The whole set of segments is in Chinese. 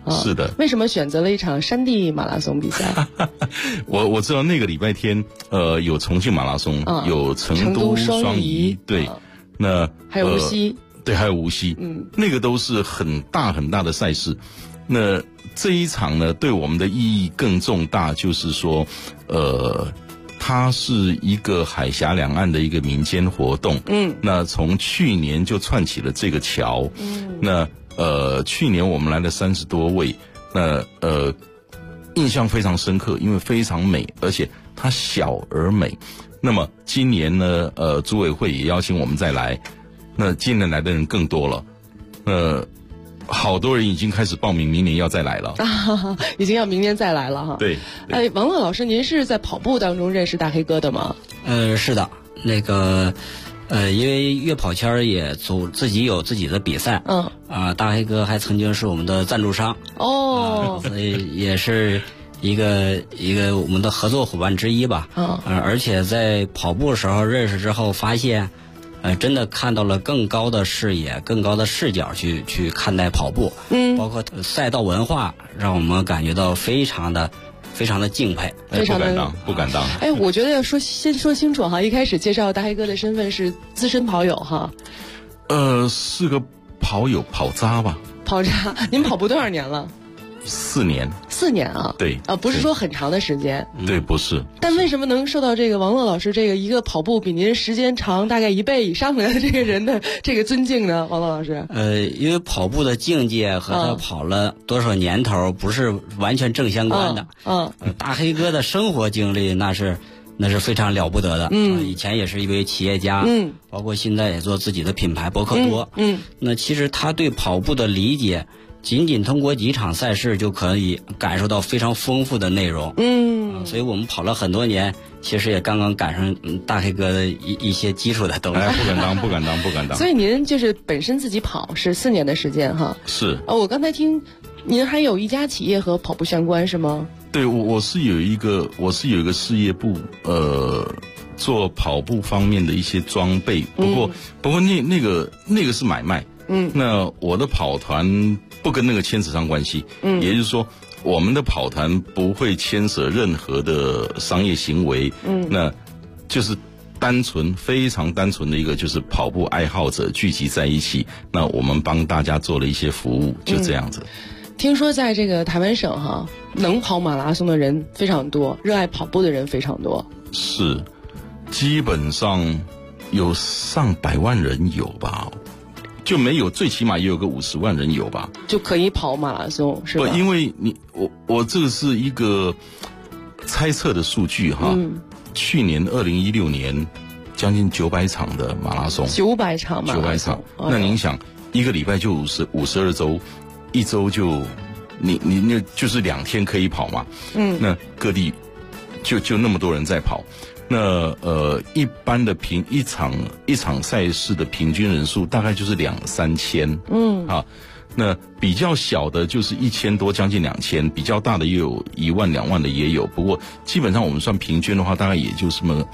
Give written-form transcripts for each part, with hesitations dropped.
是的。 为什么选择了一场山地马拉松比赛？ 我知道那个礼拜天，有重庆马拉松，有成都双遗，对，那还有无锡， 对，还有无锡，那个都是很大很大的赛事。那这一场呢，对我们的意义更重大，就是说，它是一个海峡两岸的一个民间活动。那从去年就串起了这个桥。那去年我们来了30多位，那印象非常深刻，因为非常美，而且它小而美。那么今年呢，组委会也邀请我们再来，那今年来的人更多了。好多人已经开始报名，明年要再来了。 已经要明年再来了哈。 对。 王乐老师，您是在跑步当中认识大黑哥的吗？ 是的，那个因为越跑圈也自己有自己的比赛。大黑哥还曾经是我们的赞助商。所以也是一个我们的合作伙伴之一吧。而且在跑步的时候认识之后，发现真的看到了更高的视野、更高的视角去看待跑步。包括赛道文化，让我们感觉到非常的敬佩。 不敢当。 我觉得要先说清楚哈，一开始介绍大黑哥的身份是资深跑友哈。 是个跑友，跑渣吧。 跑渣，您跑步多少年了 ？4年。 4年啊？ 对。 不是说很长的时间。 对，不是。 但为什么能受到这个王乐老师这个一个跑步比您时间长大概1倍以上的这个人的这个尊敬呢？王乐老师。 因为跑步的境界和他跑了多少年头不是完全正相关的。大黑哥的生活经历那是非常了不得的。以前也是一位企业家。包括现在也做自己的品牌博客多。那其实他对跑步的理解，仅通过几场赛事就可以感受到非常丰富的内容。所以我们跑了很多年，其实也刚刚赶上大黑哥的一些基础的东西。 不敢当。 所以您就是本身自己跑是4年的时间哈。 是。 我刚才听您还有一家企业和跑步相关是吗？ 对，我是有一个事业部，做跑步方面的一些装备。不过那个是买卖。那我的跑团不跟那个牵扯上关系。也就是说，我们的跑团不会牵扯任何的商业行为。那就是非常单纯的一个，就是跑步爱好者聚集在一起。那我们帮大家做了一些服务，就这样子。 听说在这个台湾省哈，能跑马拉松的人非常多，热爱跑步的人非常多。 是，基本上有上百万人有吧。就没有，最起码也有个50万人有吧， 就可以跑马拉松是吧？ 不，因为我这个是一个猜测的数据哈。去年2016年将近900场的马拉松 ，900场马拉松。 那您想，一个礼拜就52周，一周就你那就是2天可以跑嘛。那各地就那么多人在跑。那一般的一场赛事的平均人数大概就是2-3千。那比较小的就是1000多，将近2000，比较大的也有1万2万的也有。不过基本上我们算平均的话，大概也就这么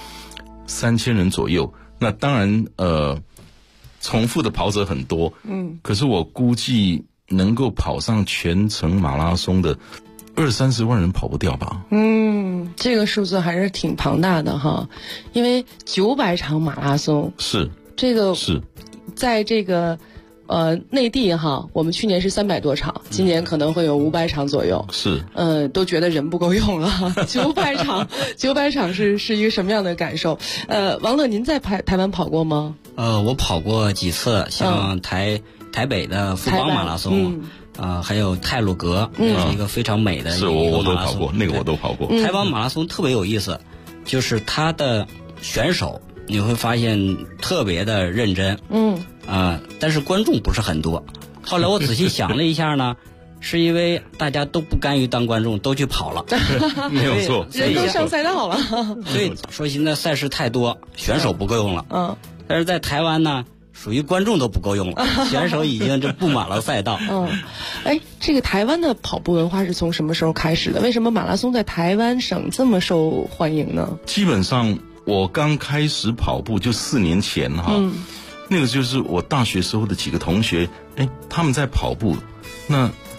3000人左右。那当然重复的跑者很多。可是我估计能够跑上全程马拉松的20-30万人跑不掉吧。 这个数字还是挺庞大的哈，因为900场马拉松是这个是在这个内地哈，我们去年是300多场，今年可能会有500场左右。 是都觉得人不够用了。900场是一个什么样的感受？王乐，您在台湾跑过吗？ 我跑过几次，像台北的富邦马拉松。还有太鲁阁，是一个非常美的一个马拉松。我都跑过， 那个我都跑过。 台湾马拉松特别有意思，就是他的选手你会发现特别的认真。但是观众不是很多。后来我仔细想了一下呢，是因为大家都不甘于当观众，都去跑了。 没有错， 人都上赛道了。 所以说现在赛事太多，选手不够用了。但是在台湾呢，属于观众都不够用了，选手已经就布满了赛道。 这个台湾的跑步文化是从什么时候开始的？为什么马拉松在台湾省这么受欢迎呢？ 基本上我刚开始跑步就4年前哈。那个就是我大学时候的几个同学，他们在跑步，那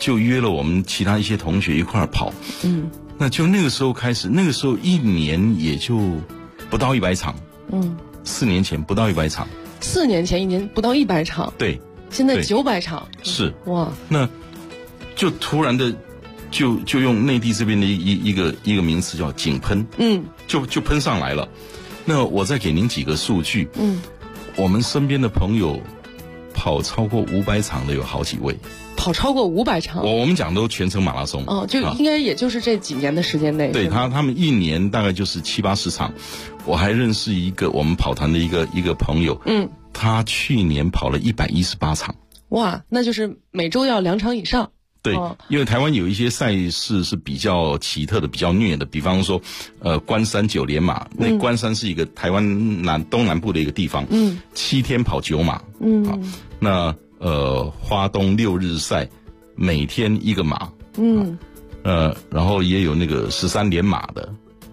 就约了我们其他一些同学一块儿跑。那就那个时候开始，那个时候一年也就不到100场。4年前不到100场。 4年前一年不到100场。 对。 现在900场。 是。哇。那就突然的就用内地这边的一个名词叫井喷。就喷上来了。那我再给您几个数据。我们身边的朋友跑超过500场的有好几位。 跑超过500场， 我们讲都全程马拉松。 就应该也就是这几年的时间内。 对，他们一年大概就是70-80场。我还认识一个我们跑团的一个朋友，他去年跑了118场。 哇，那就是每周要2场以上。 对，因为台湾有一些赛事是比较奇特的、比较虐的，比方说，关山9连马。那关山是一个台湾东南部的一个地方，7天跑9马。那花东6日赛，每天1个马。然后也有那个13连马的。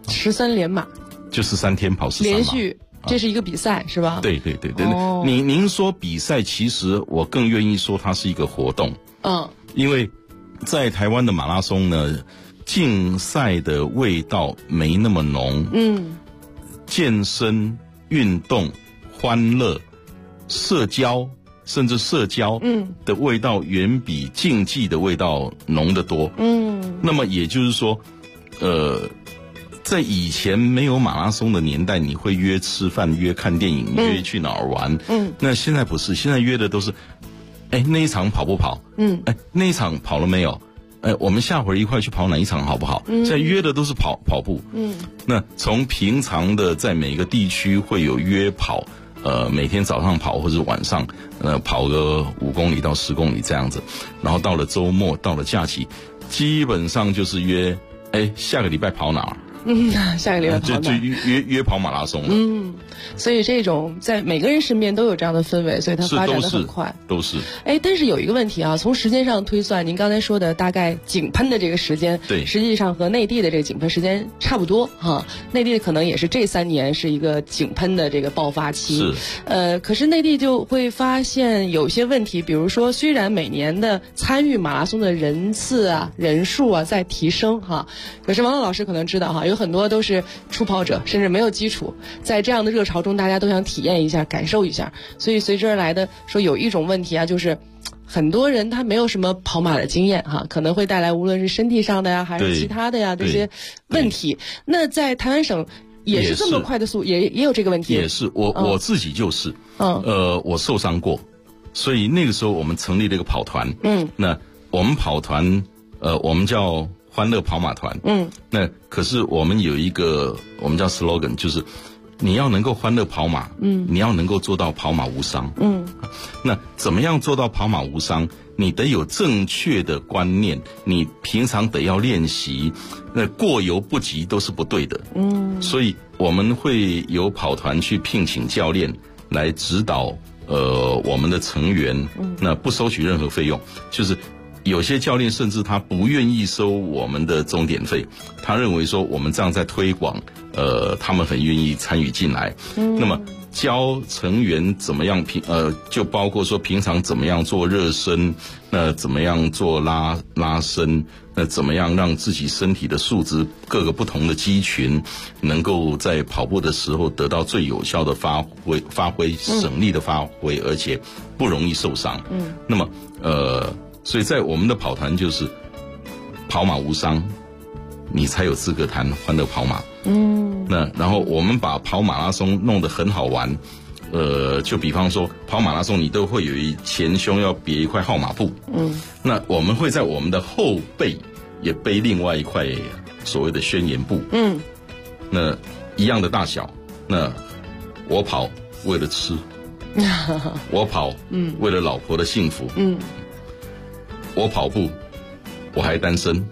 13连马。就 13天跑13马。 连续。这是一个比赛是吧？ 对。您说比赛，其实我更愿意说它是一个活动。因为在台湾的马拉松呢，竞赛的味道没那么浓。健身、运动、欢乐、社交，甚至社交的味道远比竞技的味道浓得多。那么也就是说，在以前没有马拉松的年代，你会约吃饭、约看电影、约去哪儿玩。那现在不是，现在约的都是，那一场跑不跑？那一场跑了没有？我们下回一块去跑哪一场好不好？现在约的都是跑步。那从平常的在每个地区会有约跑，每天早上跑或者晚上，跑个5公里到10公里这样子，然后到了周末，到了假期，基本上就是约，下个礼拜跑哪儿？ 下个礼拜跑就约跑马拉松了。 所以这种在每个人身边都有这样的氛围，所以它发展得很快。 都是。 但是有一个问题啊，从时间上推算，您刚才说的大概井喷的这个时间， 对， 实际上和内地的这个井喷时间差不多哈。内地可能也是这3年是一个井喷的这个爆发期。 是。 可是内地就会发现有些问题，比如说虽然每年的参与马拉松的人次啊、人数啊在提升哈，可是王乐老师可能知道哈，有很多都是初跑者，甚至没有基础，在这样的热潮中，大家都想体验一下、感受一下，所以随之而来的说有一种问题啊，就是很多人他没有什么跑马的经验哈，可能会带来无论是身体上的呀，还是其他的呀这些问题。那在台湾省也是这么快的速，也有这个问题。 也是我自己就是，我受伤过，所以那个时候我们成立了一个跑团。那我们跑团，我们叫欢乐跑马团。那可是我们有一个我们叫 slogan， 就是你要能够欢乐跑马，你要能够做到跑马无伤。那怎么样做到跑马无伤？你得有正确的观念，你平常得要练习，那过犹不及都是不对的。所以我们会由跑团去聘请教练来指导我们的成员，那不收取任何费用，就是有些教练甚至他不愿意收我们的钟点费，他认为说我们这样在推广，他们很愿意参与进来。那么教成员怎么样就包括说平常怎么样做热身，那怎么样做拉伸，那怎么样让自己身体的素质各个不同的肌群能够在跑步的时候得到最有效的发挥省力的发挥，而且不容易受伤。那么所以在我们的跑团就是跑马无伤，你才有资格谈欢乐跑马。那然后我们把跑马拉松弄得很好玩，就比方说跑马拉松你都会有前胸要别一块号码布。那我们会在我们的后背也背另外一块所谓的宣言布。那一样的大小。那我跑为了吃，我跑为了老婆的幸福。我跑步我还单身。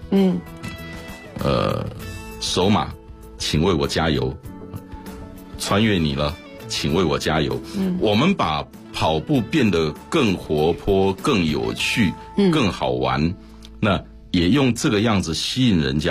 首马请为我加油，穿越你了请为我加油。我们把跑步变得更活泼、更有趣、更好玩，那也用这个样子吸引人家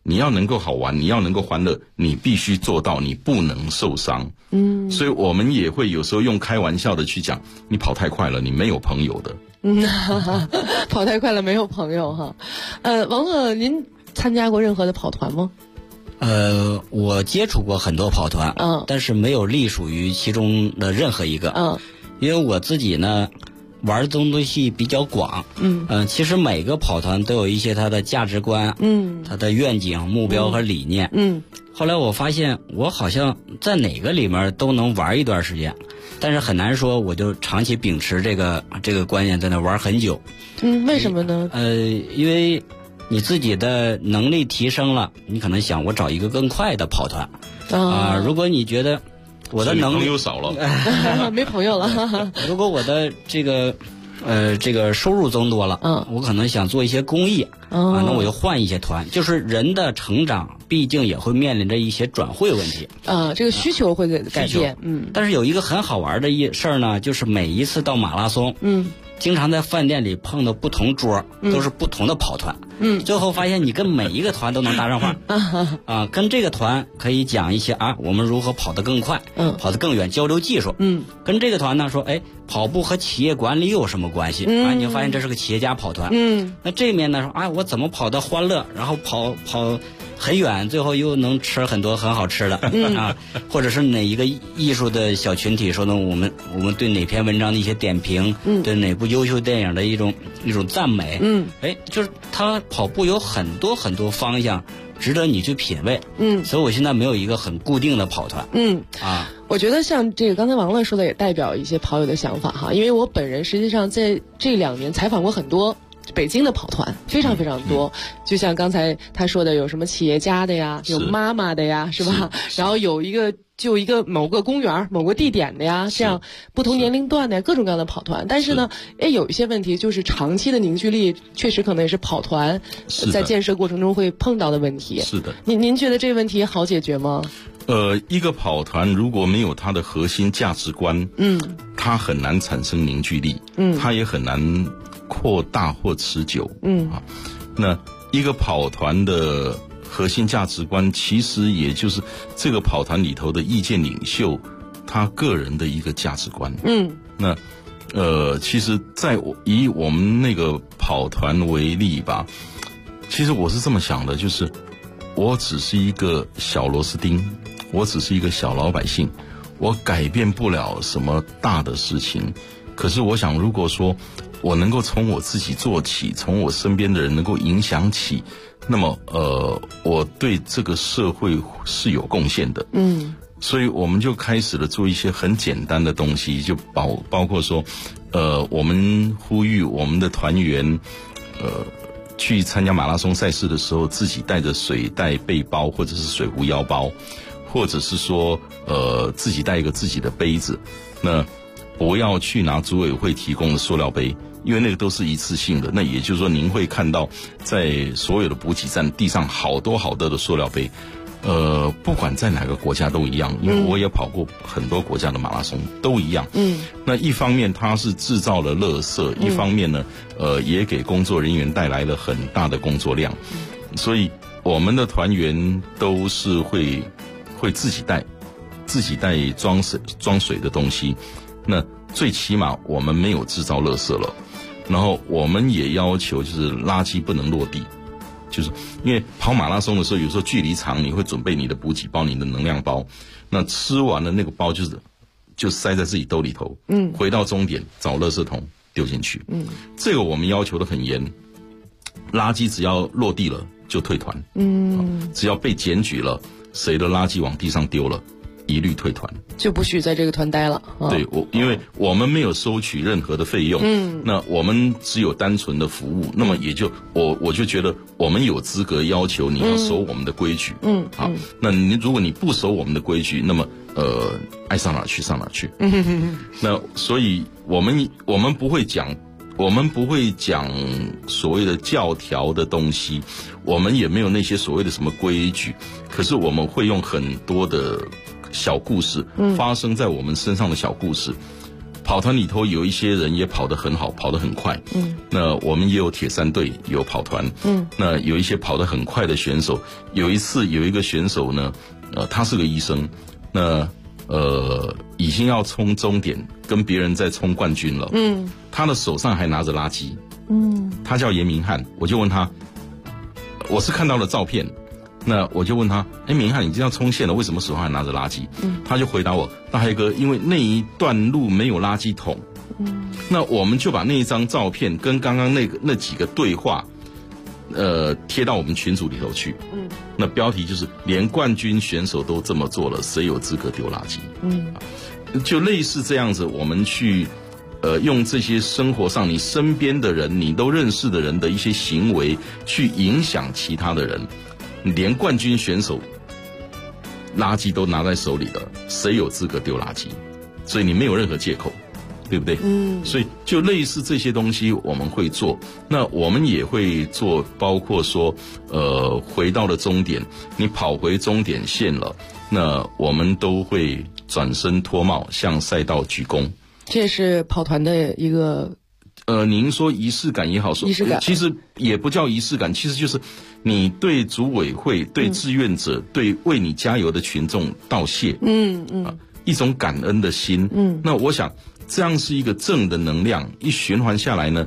你要能够好玩，你要能够欢乐，你必须做到你不能受伤。所以我们也会有时候用开玩笑的去讲，你跑太快了，你没有朋友的。 跑太快了没有朋友哈。王乐，您参加过任何的跑团吗？ 我接触过很多跑团，但是没有隶属于其中的任何一个。因为我自己呢玩的东西比较广。其实每个跑团都有一些它的价值观，它的愿景、目标和理念。后来我发现我好像在哪个里面都能玩一段时间，但是很难说我就长期秉持这个观念在那玩很久。 为什么呢？ 因为你自己的能力提升了，你可能想我找一个更快的跑团如果你觉得我的能力又少了没朋友了如果我的这个收入增多了，我可能想做一些公益那我就换一些团。就是人的成长毕竟也会面临着一些转会问题这个需求会改变。 但是有一个很好玩的事儿呢，就是每一次到马拉松，经常在饭店里碰到不同桌，都是不同的跑团。最后发现你跟每一个团都能搭上话跟这个团可以讲一些我们如何跑得更快，跑得更远，交流技术。跟这个团呢说，跑步和企业管理有什么关系？你就发现这是个企业家跑团。那这面呢说我怎么跑得欢乐，然后跑很远，最后又能吃很多很好吃的或者是哪一个艺术的小群体说呢，我们对哪篇文章的一些点评，对哪部优秀电影的一种赞美。就是他跑步有很多很多方向值得你去品味。所以我现在没有一个很固定的跑团。 我觉得像这个刚才王乐说的也代表一些跑友的想法哈，因为我本人实际上在这2年采访过很多北京的跑团，非常非常多。就像刚才他说的，有什么企业家的呀，有妈妈的呀，是吧？然后有一个某个公园某个地点的呀，这样不同年龄段的各种各样的跑团。但是呢有一些问题就是长期的凝聚力确实可能也是跑团在建设过程中会碰到的问题。 是的。 您觉得这个问题好解决吗？ 一个跑团如果没有它的核心价值观，它很难产生凝聚力，它也很难扩大或持久。那一个跑团的核心价值观其实也就是这个跑团里头的意见领袖他个人的一个价值观。那其实以我们那个跑团为例吧，其实我是这么想的，就是我只是一个小螺丝钉，我只是一个小老百姓，我改变不了什么大的事情。可是我想，如果说我能够从我自己做起，从我身边的人能够影响起，那么我对这个社会是有贡献的。所以我们就开始了做一些很简单的东西，就包括说我们呼吁我们的团员去参加马拉松赛事的时候，自己带着水袋背包或者是水壶腰包，或者是说自己带一个自己的杯子，那不要去拿组委会提供的塑料杯，因为那个都是一次性的。那也就是说您会看到在所有的补给站地上好多好多的塑料杯，不管在哪个国家都一样，因为我也跑过很多国家的马拉松，都一样。那一方面它是制造了垃圾，一方面呢也给工作人员带来了很大的工作量。所以我们的团员都是会自己带装水的东西。那最起码我们没有制造垃圾了，然后我们也要求就是垃圾不能落地，就是因为跑马拉松的时候有时候距离长，你会准备你的补给包、你的能量包，那吃完了那个包就塞在自己兜里头，回到终点找垃圾桶丢进去。这个我们要求的很严，垃圾只要落地了就退团。只要被检举了，谁的垃圾往地上丢了，一律退团， 就不许在这个团待了。 对，因为我们没有收取任何的费用，那我们只有单纯的服务，那么也就我就觉得我们有资格要求你要守我们的规矩。好，那如果你不守我们的规矩，那么爱上哪去上哪去。那所以我们不会讲所谓的教条的东西，我们也没有那些所谓的什么规矩，可是我们会用很多的小故事，发生在我们身上的小故事， 跑团里头有一些人也跑得很好，跑得很快。那我们也有铁三队，有跑团。那有一些跑得很快的选手，有一次有一个选手呢，他是个医生，那已经要冲终点，跟别人在冲冠军了。他的手上还拿着垃圾。他叫严明翰，我就问他，我是看到了照片。那我就问他，明翰，你这样冲线了，为什么手上还拿着垃圾？他就回答我，大黑哥，因为那一段路没有垃圾桶。那我们就把那一张照片跟刚刚那几个对话，贴到我们群组里头去。那标题就是连冠军选手都这么做了，谁有资格丢垃圾？就类似这样子，我们去用这些生活上你身边的人，你都认识的人的一些行为，去影响其他的人。连冠军选手垃圾都拿在手里了，谁有资格丢垃圾？所以你没有任何借口，对不对？所以就类似这些东西我们会做，那我们也会做，包括说回到了终点，你跑回终点线了，那我们都会转身脱帽向赛道鞠躬。 这是跑团的一个您说仪式感也好，说仪式感其实也不叫仪式感，其实就是你对组委会、对志愿者、对为你加油的群众道谢，一种感恩的心。那我想这样是一个正的能量，一循环下来呢，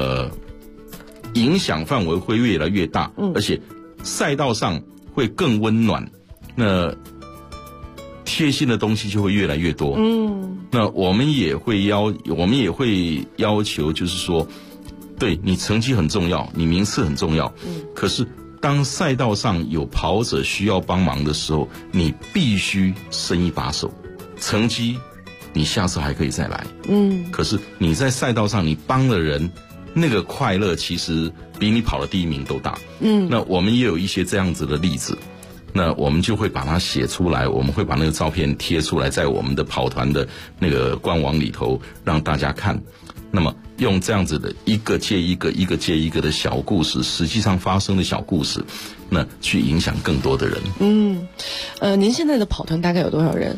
影响范围会越来越大，而且赛道上会更温暖，那贴心的东西就会越来越多。那我们也会要求，就是说，对你成绩很重要，你名次很重要。可是当赛道上有跑者需要帮忙的时候，你必须伸一把手。成绩你下次还可以再来。可是你在赛道上你帮了人，那个快乐其实比你跑了第一名都大。那我们也有一些这样子的例子。那我们就会把它写出来，我们会把那个照片贴出来，在我们的跑团的那个官网里头让大家看。那么用这样子的一个接一个、一个接一个的小故事，实际上发生的小故事，那去影响更多的人。 您现在的跑团大概有多少人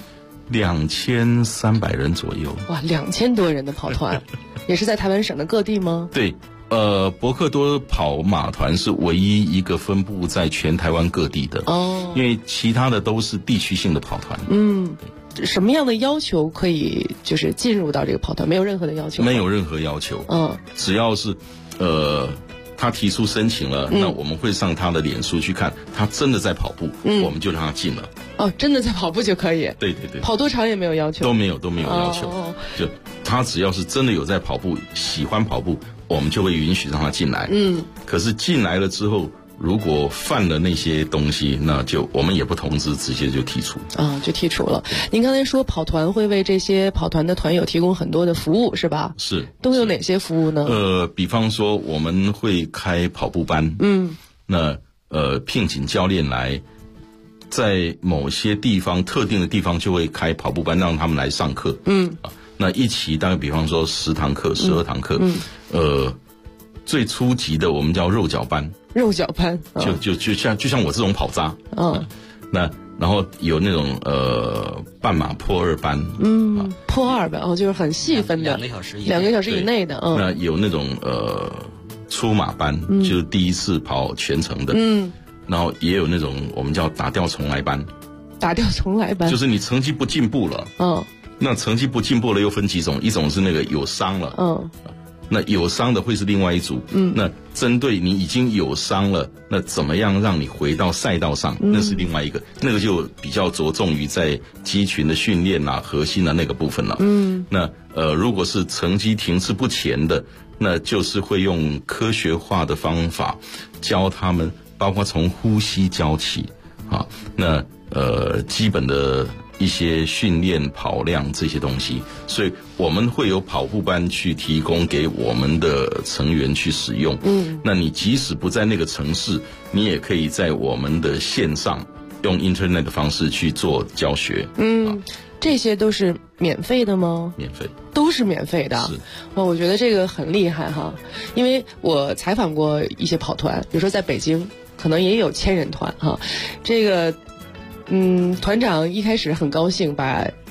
？2300人左右。 哇，2000多人的跑团，也是在台湾省的各地吗？ 对。博克多跑马团是唯一一个分布在全台湾各地的。因为其他的都是地区性的跑团。 什么样的要求可以就是进入到这个跑团？没有任何的要求？ 没有任何要求。只要是他提出申请了，那我们会上他的脸书去看，他真的在跑步，我们就让他进了。 真的在跑步就可以？对。跑多长也没有要求？ 都没有要求。就他只要是真的有在跑步，喜欢跑步，我们就会允许让他进来。可是进来了之后，如果犯了那些东西，那就我们也不通知，直接就剔除。 就剔除了。您刚才说跑团会为这些跑团的团友提供很多的服务，是吧？ 是。 都有哪些服务呢？ 比方说我们会开跑步班。那聘请教练来，在某些地方特定的地方就会开跑步班，让他们来上课。那一期大概比方说10堂课、12堂课。最初级的我们叫肉脚班。 肉脚班。 就像我这种跑渣。那然后有那种半马破2班。 破2班就是很细分的，2个小时以内的。 那有那种出马班，就是第一次跑全程的。然后也有那种我们叫打掉重来班。 打掉重来班就是你成绩不进步了。那成绩不进步了又分几种，一种是那个有伤了。那有伤的会是另外一组。那针对你已经有伤了，那怎么样让你回到赛道上，那是另外一个，那个就比较着重于在肌群的训练啊、核心的那个部分了。那如果是成绩停滞不前的，那就是会用科学化的方法教他们，包括从呼吸教起那基本的一些训练跑量这些东西，所以我们会有跑步班去提供给我们的成员去使用。那你即使不在那个城市，你也可以在我们的线上用 Internet 的方式去做教学。 这些都是免费的吗？ 免费， 都是免费的。 是。 我觉得这个很厉害哈，因为我采访过一些跑团，比如说在北京可能也有1000人团哈，这个团长一开始很高兴把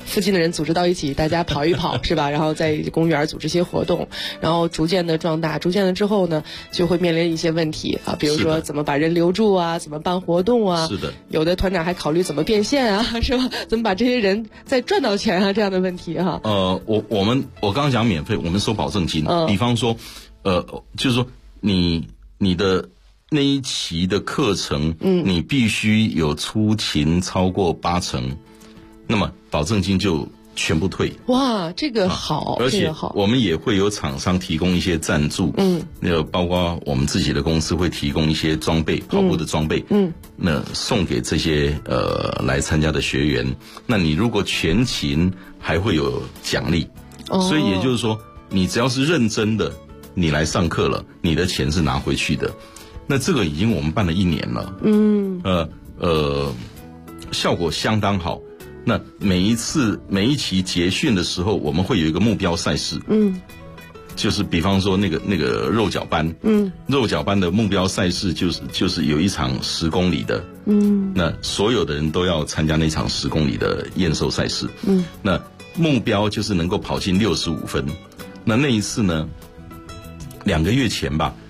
附近的人组织到一起，大家跑一跑是吧？然后在公园组织一些活动，然后逐渐的壮大，逐渐的之后呢，就会面临一些问题啊，比如说怎么把人留住啊，怎么办活动啊， 是的， 有的团长还考虑怎么变现啊，是吧？怎么把这些人再赚到钱啊，这样的问题哈。 我刚刚讲免费，我们收保证金，比方说，就是说你的那一期的课程，你必须有出勤超过80%，那么保证金就全部退。 哇，这个好， 而且我们也会有厂商提供一些赞助，包括我们自己的公司会提供一些装备，跑步的装备，那送给这些来参加的学员。那你如果全勤，还会有奖励。所以也就是说，你只要是认真的，你来上课了，你的钱是拿回去的。那这个已经我们办了1年了，效果相当好。那每一期结训的时候，我们会有一个目标赛事，就是比方说那个肉脚班，肉脚班的目标赛事就是有一场10公里的，那所有的人都要参加那场10公里的验收赛事，那目标就是能够跑进65分。那一次呢，2个月前吧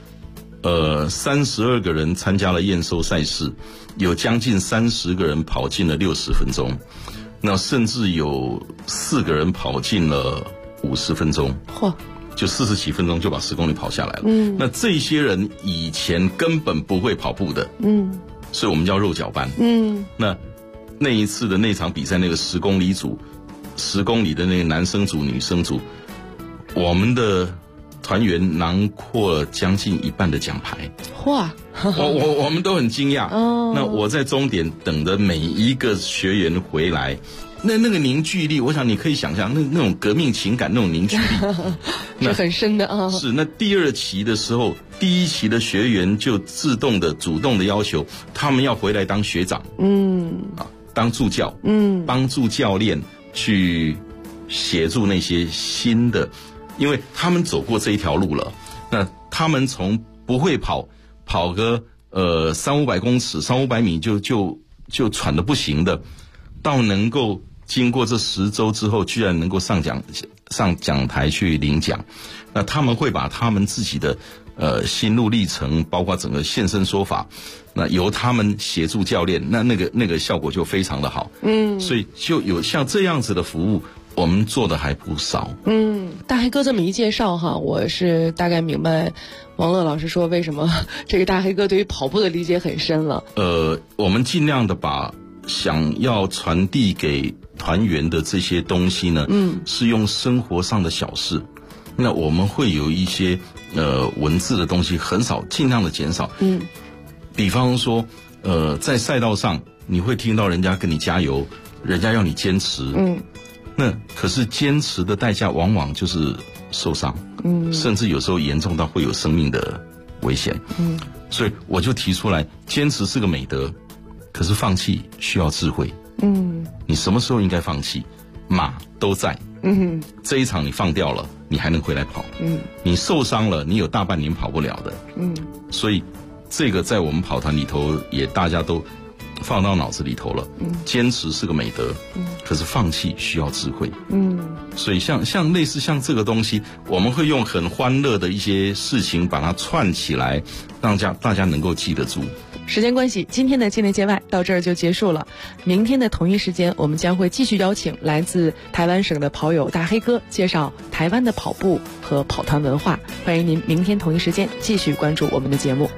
，32个人参加了验收赛事，有将近30个人跑进了60分钟，那甚至有4个人跑进了50分钟，就40几分钟就把10公里跑下来了。那这些人以前根本不会跑步的，所以我们叫肉脚班。那一次的那场比赛，那个10公里组，10公里的那个男生组、女生组，我们的团员囊括将近1半的奖牌。哇！我们都很惊讶。那我在终点等着每一个学员回来，那个凝聚力，我想你可以想象那种革命情感，那种凝聚力是很深的啊。 是。那第2期的时候，第1期的学员就主动的要求他们要回来当学长，当助教，帮助教练去协助那些新的，因为他们走过这一条路了。那他们从不会跑个300-500公尺、300-500米就喘得不行的，到能够经过这10周之后，居然能够上讲台去领奖。那他们会把他们自己的心路历程，包括整个现身说法，那由他们协助教练，那个效果就非常的好。所以就有像这样子的服务，我们做的还不少。 大黑哥这么一介绍哈，我是大概明白王乐老师说为什么这个大黑哥对于跑步的理解很深了。 我们尽量的把想要传递给团员的这些东西呢，是用生活上的小事。那我们会有一些文字的东西很少，尽量的减少。比方说在赛道上你会听到人家跟你加油，人家要你坚持。那可是坚持的代价往往就是受伤，甚至有时候严重到会有生命的危险。所以我就提出来，坚持是个美德，可是放弃需要智慧。你什么时候应该放弃？马都在。这一场你放掉了，你还能回来跑。你受伤了，你有大半年跑不了的。所以这个在我们跑团里头也大家都放到脑子里头了。坚持是个美德，可是放弃需要智慧。所以像类似像这个东西，我们会用很欢乐的一些事情把它串起来，让大家能够记得住。 时间关系，今天的境内界外到这儿就结束了。明天的同一时间，我们将会继续邀请来自台湾省的跑友大黑哥，介绍台湾的跑步和跑团文化。欢迎您明天同一时间继续关注我们的节目。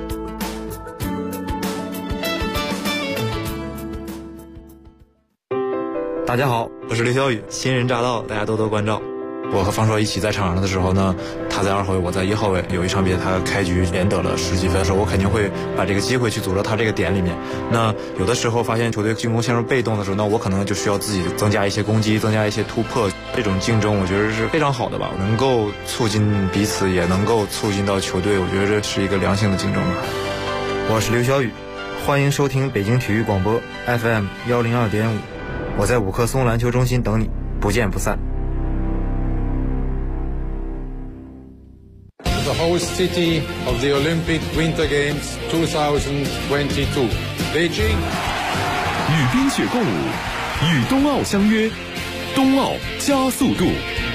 大家好，我是刘小雨，新人驾到，大家多多关照。我和方硕一起在场上的时候呢，他在2号位，我在1号位。有一场比赛，他开局连得了10几分的时候，我肯定会把这个机会去组织他这个点里面。那有的时候发现球队进攻陷入被动的时候，那我可能就需要自己增加一些攻击，增加一些突破。这种竞争，我觉得是非常好的吧，能够促进彼此，也能够促进到球队。我觉得这是一个良性的竞争吧。 我是刘小雨，欢迎收听北京体育广播 FM 102.5，我在五棵松篮球中心等你，不见不散。 The host city of the Olympic Winter Games 2022, Beijing。 与冰雪共舞，与冬奥相约， 冬奥加速度。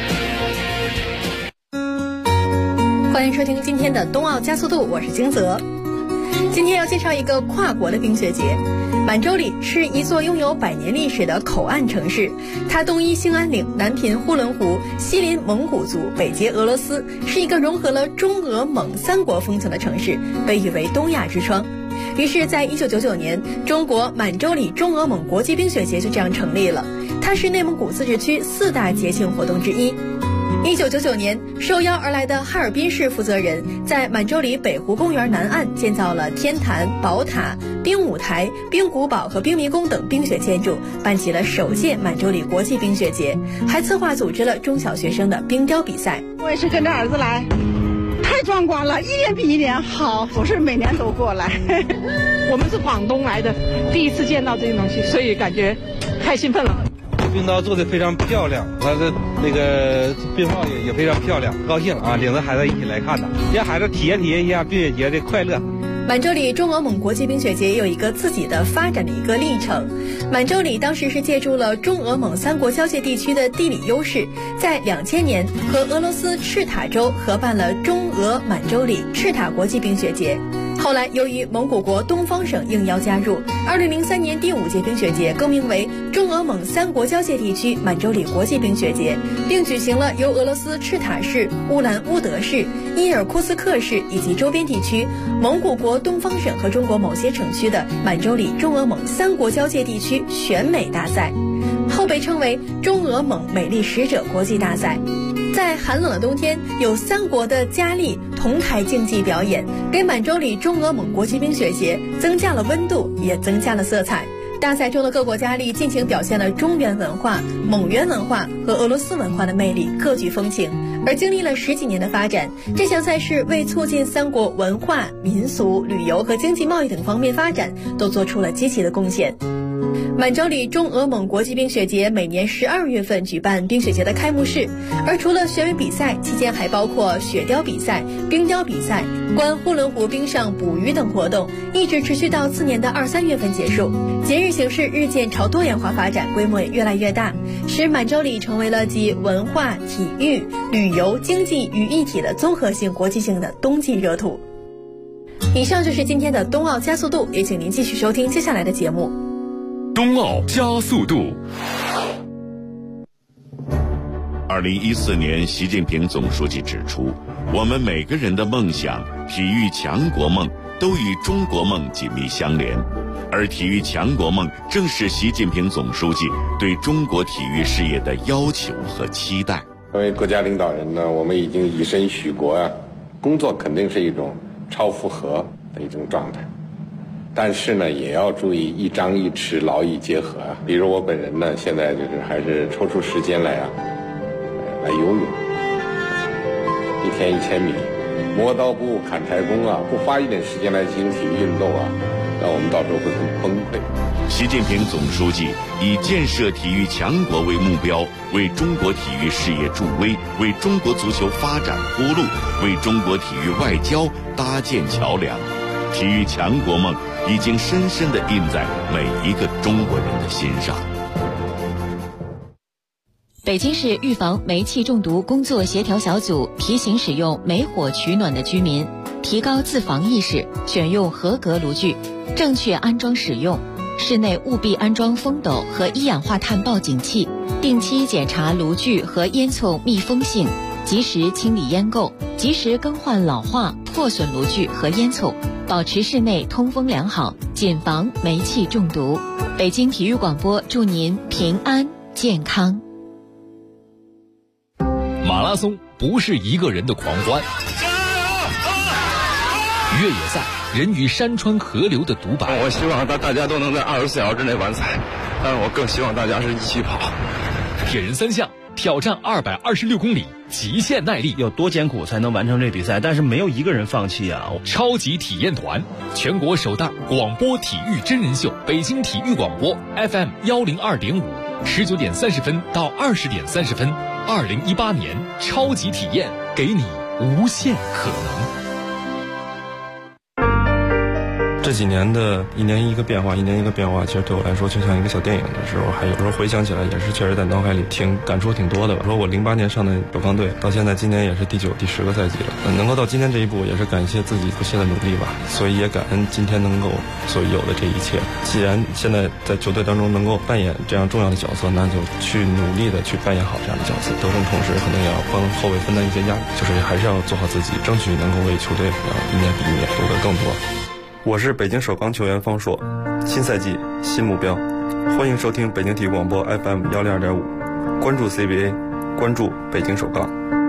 欢迎收听今天的冬奥加速度，我是金泽。今天要介绍一个跨国的冰雪节。满洲里是一座拥有100年历史的口岸城市，它东依兴安岭，南濒呼伦湖，西临蒙古族，北接俄罗斯，是一个融合了中俄蒙3国风情的城市，被誉为东亚之窗。于是在1999年，中国满洲里中俄蒙国际冰雪节就这样成立了，它是内蒙古自治区4大节庆活动之一。1999年，受邀而来的哈尔滨市负责人在满洲里北湖公园南岸建造了天坛、宝塔、冰舞台、冰古堡和冰迷宫等冰雪建筑，办起了首届满洲里国际冰雪节，还策划组织了中小学生的冰雕比赛。 我也是跟着儿子来，太壮观了，一年比一年好，我是每年都过来。我们是广东来的，第一次见到这些东西，所以感觉太兴奋了。 冰刀做的非常漂亮，它的那个冰帽也非常漂亮，高兴啊！领着孩子一起来看呢，让孩子体验一下冰雪节的快乐。 满洲里中俄蒙国际冰雪节也有一个自己的发展的一个历程。满洲里当时是借助了中俄蒙3国交界地区的地理优势，在2000年和俄罗斯赤塔州合办了中俄满洲里赤塔国际冰雪节。后来由于蒙古国东方省应邀加入，2003年第5届冰雪节更名为中俄蒙3国交界地区满洲里国际冰雪节，并举行了由俄罗斯赤塔市、乌兰乌德市、伊尔库斯克市以及周边地区、蒙古国东方省和中国某些城区的满洲里中俄蒙3国交界地区选美大赛，后被称为中俄蒙美丽使者国际大赛。在寒冷的冬天，有3国的佳丽同台竞技表演，给满洲里中俄蒙国际冰雪节增加了温度，也增加了色彩。大赛中的各国佳丽尽情表现了中原文化、蒙元文化和俄罗斯文化的魅力，各具风情。而经历了10几年的发展，这项赛事为促进3国文化、民俗、旅游和经济贸易等方面发展，都做出了积极的贡献。满洲里中俄蒙国际冰雪节每年12月份举办冰雪节的开幕式，而除了选美比赛，期间还包括雪雕比赛、冰雕比赛、观呼伦湖冰上捕鱼等活动，一直持续到次年的2、3月份结束。节日形式日渐朝多元化发展，规模也越来越大，使满洲里成为了集文化、体育、旅游、经济于一体的综合性国际性的冬季热土。以上就是今天的冬奥加速度，也请您继续收听接下来的节目。 冬奥加速度。 2014年，习近平总书记指出，我们每个人的梦想、体育强国梦都与中国梦紧密相连，而体育强国梦正是习近平总书记对中国体育事业的要求和期待。 作为国家领导人呢，我们已经以身许国啊，工作肯定是一种超负荷的一种状态。但是呢，也要注意一张一弛，劳逸结合啊。比如我本人呢，现在就是还是抽出时间来游泳，1天1000米，磨刀不误砍柴工啊，不花一点时间来进行体育运动啊，那我们到时候会很崩溃。 习近平总书记以建设体育强国为目标，为中国体育事业助威，为中国足球发展铺路，为中国体育外交搭建桥梁。体育强国梦已经深深地印在每一个中国人的心上。 北京市预防煤气中毒工作协调小组提醒使用煤火取暖的居民提高自防意识，选用合格炉具，正确安装使用。室内务必安装风斗和一氧化碳报警器，定期检查炉具和烟囱密封性，及时清理烟垢，及时更换老化、破损炉具和烟囱，保持室内通风良好，谨防煤气中毒。北京体育广播祝您平安健康。 马拉松不是一个人的狂欢，越野赛人与山川河流的独白。 我希望大家都能在24小时之内完赛，但是我更希望大家是一起跑。 铁人3项挑战226公里，极限耐力， 有多艰苦才能完成这比赛？但是没有一个人放弃啊！ 超级体验团，全国首档广播体育真人秀，北京体育广播 FM 102.5，19点30分到20点30分，2018年超级体验，给你无限可能。 这这几年的一年一个变化，其实对我来说就像一个小电影的时候，还有时候回想起来也是确实在脑海里感触挺多的吧。说我08年上的首钢队，到现在今年也是第9、第10个赛季了，能够到今天这一步，也是感谢自己不懈的努力吧。所以也感恩今天能够所有的这一切。既然现在在球队当中能够扮演这样重要的角色，那就去努力的去扮演好这样的角色。得胜同时，可能也要帮后卫分担一些压力，就是还是要做好自己，争取能够为球队一年比一年夺得更多。我是北京首钢球员方硕，新赛季新目标，欢迎收听北京体育广播 FM 102.5，关注 CBA， 关注北京首钢。